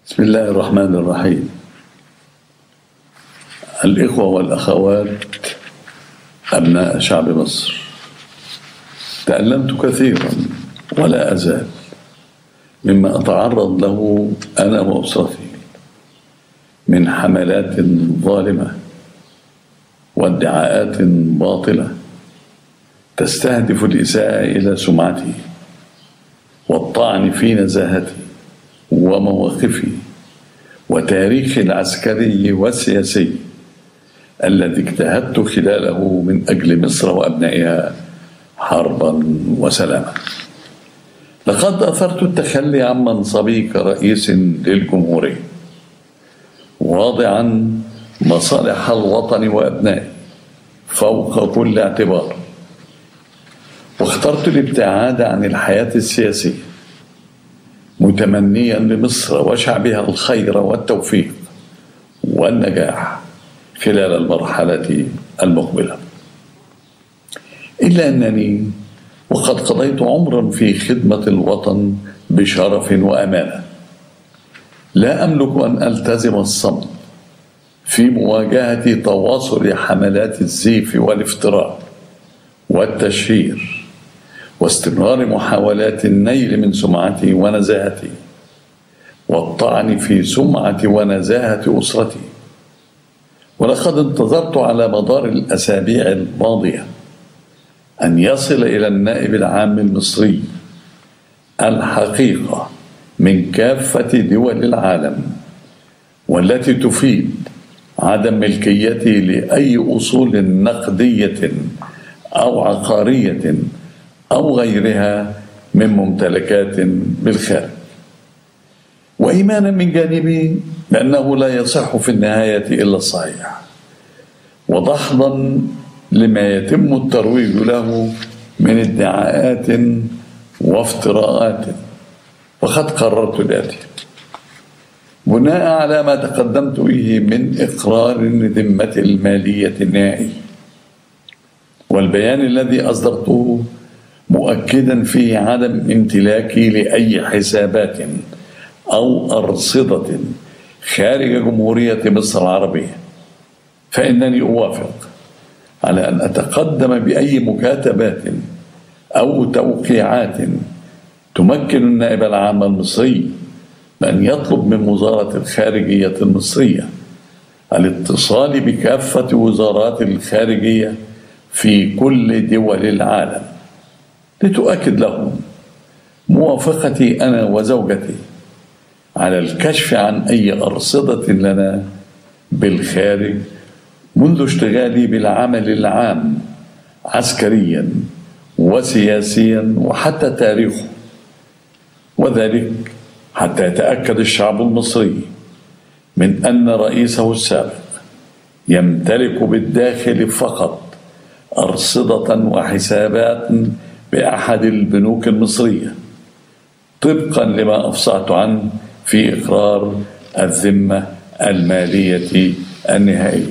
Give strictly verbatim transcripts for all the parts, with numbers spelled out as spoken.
بسم الله الرحمن الرحيم. الإخوة والأخوات أبناء شعب مصر، تألمت كثيرا ولا أزال مما أتعرض له أنا وأسرتي من حملات ظالمة وادعاءات باطلة تستهدف الإساءة إلى سمعتي والطعن في نزاهتي ومواقفي وتاريخي العسكري والسياسي الذي اجتهدت خلاله من أجل مصر وأبنائها حربا وسلاما. لقد أثرت التخلي عن منصبي كرئيس للجمهورية واضعا مصالح الوطن وأبنائه فوق كل اعتبار، واخترت الابتعاد عن الحياة السياسية متمنيا لمصر وشعبها الخير والتوفيق والنجاح خلال المرحلة المقبلة. إلا أنني وقد قضيت عمرا في خدمة الوطن بشرف وأمانة لا أملك أن ألتزم الصمت في مواجهة تواصل حملات الزيف والافتراء والتشهير واستمرار محاولات النيل من سمعتي ونزاهتي والطعن في سمعة ونزاهة أسرتي. ولقد انتظرت على مدار الأسابيع الماضية أن يصل إلى النائب العام المصري الحقيقة من كافة دول العالم والتي تفيد عدم ملكيتي لأي أصول نقدية أو عقارية أو غيرها من ممتلكات بالخارج، وإيمانا من جانبي بأنه لا يصح في النهاية إلا الصحيح، وضحضا لما يتم الترويج له من ادعاءات وافتراءات. وقد قررت الآتي بناء على ما تقدمت به من إقرار الذمة المالية النهائي والبيان الذي أصدرته مؤكدا فيه عدم امتلاكي لأي حسابات أو أرصدة خارج جمهورية مصر العربية، فإنني أوافق على أن أتقدم بأي مكاتبات أو توقيعات تمكن النائب العام المصري بأن يطلب من وزارة الخارجية المصرية الاتصال بكافة وزارات الخارجية في كل دول العالم لتؤكد لهم موافقتي أنا وزوجتي على الكشف عن أي أرصدة لنا بالخارج منذ اشتغالي بالعمل العام عسكريا وسياسيا وحتى تاريخه، وذلك حتى يتأكد الشعب المصري من أن رئيسه السابق يمتلك بالداخل فقط أرصدة وحسابات بأحد البنوك المصرية طبقا لما أفصحت عنه في إقرار الذمة المالية النهائي.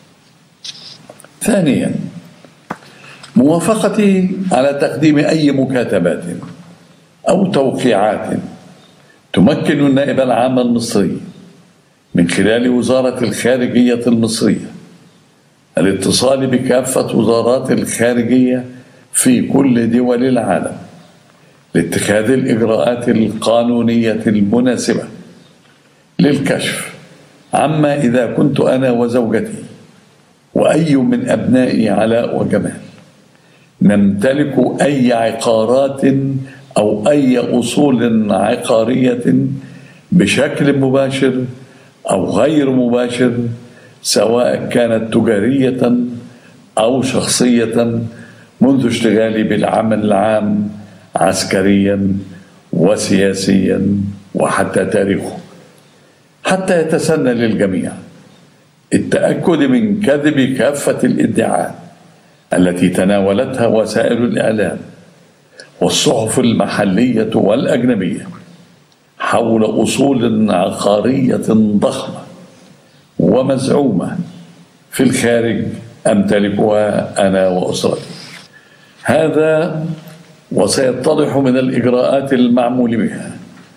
ثانيا، موافقتي على تقديم أي مكاتبات أو توقيعات تمكن النائب العام المصري من خلال وزارة الخارجية المصرية الاتصال بكافة وزارات الخارجية في كل دول العالم لاتخاذ الإجراءات القانونية المناسبة للكشف عما إذا كنت أنا وزوجتي وأي من أبنائي علاء وجمال نمتلك أي عقارات أو أي أصول عقارية بشكل مباشر أو غير مباشر، سواء كانت تجارية أو شخصية، منذ اشتغالي بالعمل العام عسكريا وسياسيا وحتى تاريخه، حتى يتسنى للجميع التأكد من كذب كافة الادعاءات التي تناولتها وسائل الإعلام والصحف المحلية والأجنبية حول أصول عقارية ضخمة ومزعومة في الخارج أمتلكها أنا وأسرتي. هذا وسيتضح من الإجراءات المعمول بها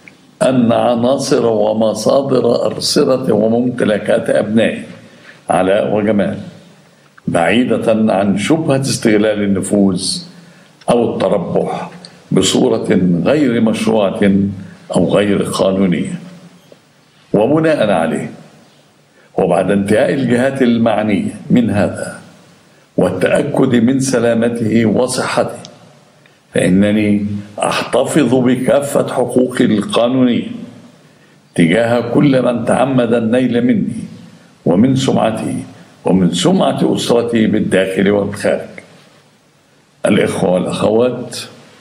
أن عناصر ومصادر أرصدة وممتلكات أبنائه علاء وجمال، بعيدة عن شبهة استغلال النفوذ أو التربح بصورة غير مشروعة أو غير قانونية. وبناء عليه، وبعد انتهاء الجهات المعنية من هذا والتأكد من سلامته وصحته، فإنني أحتفظ بكافة حقوقي القانونية تجاه كل من تعمد النيل مني ومن سمعتي ومن سمعة أسرتي بالداخل والخارج. الإخوة والأخوات،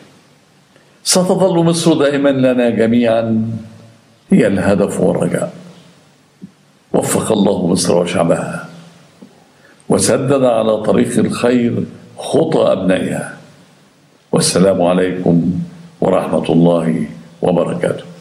ستظل مصر دائما لنا جميعا هي الهدف والرجاء. وفق الله مصر وشعبها، وسدد على طريق الخير خطى أبنائها. والسلام عليكم ورحمة الله وبركاته.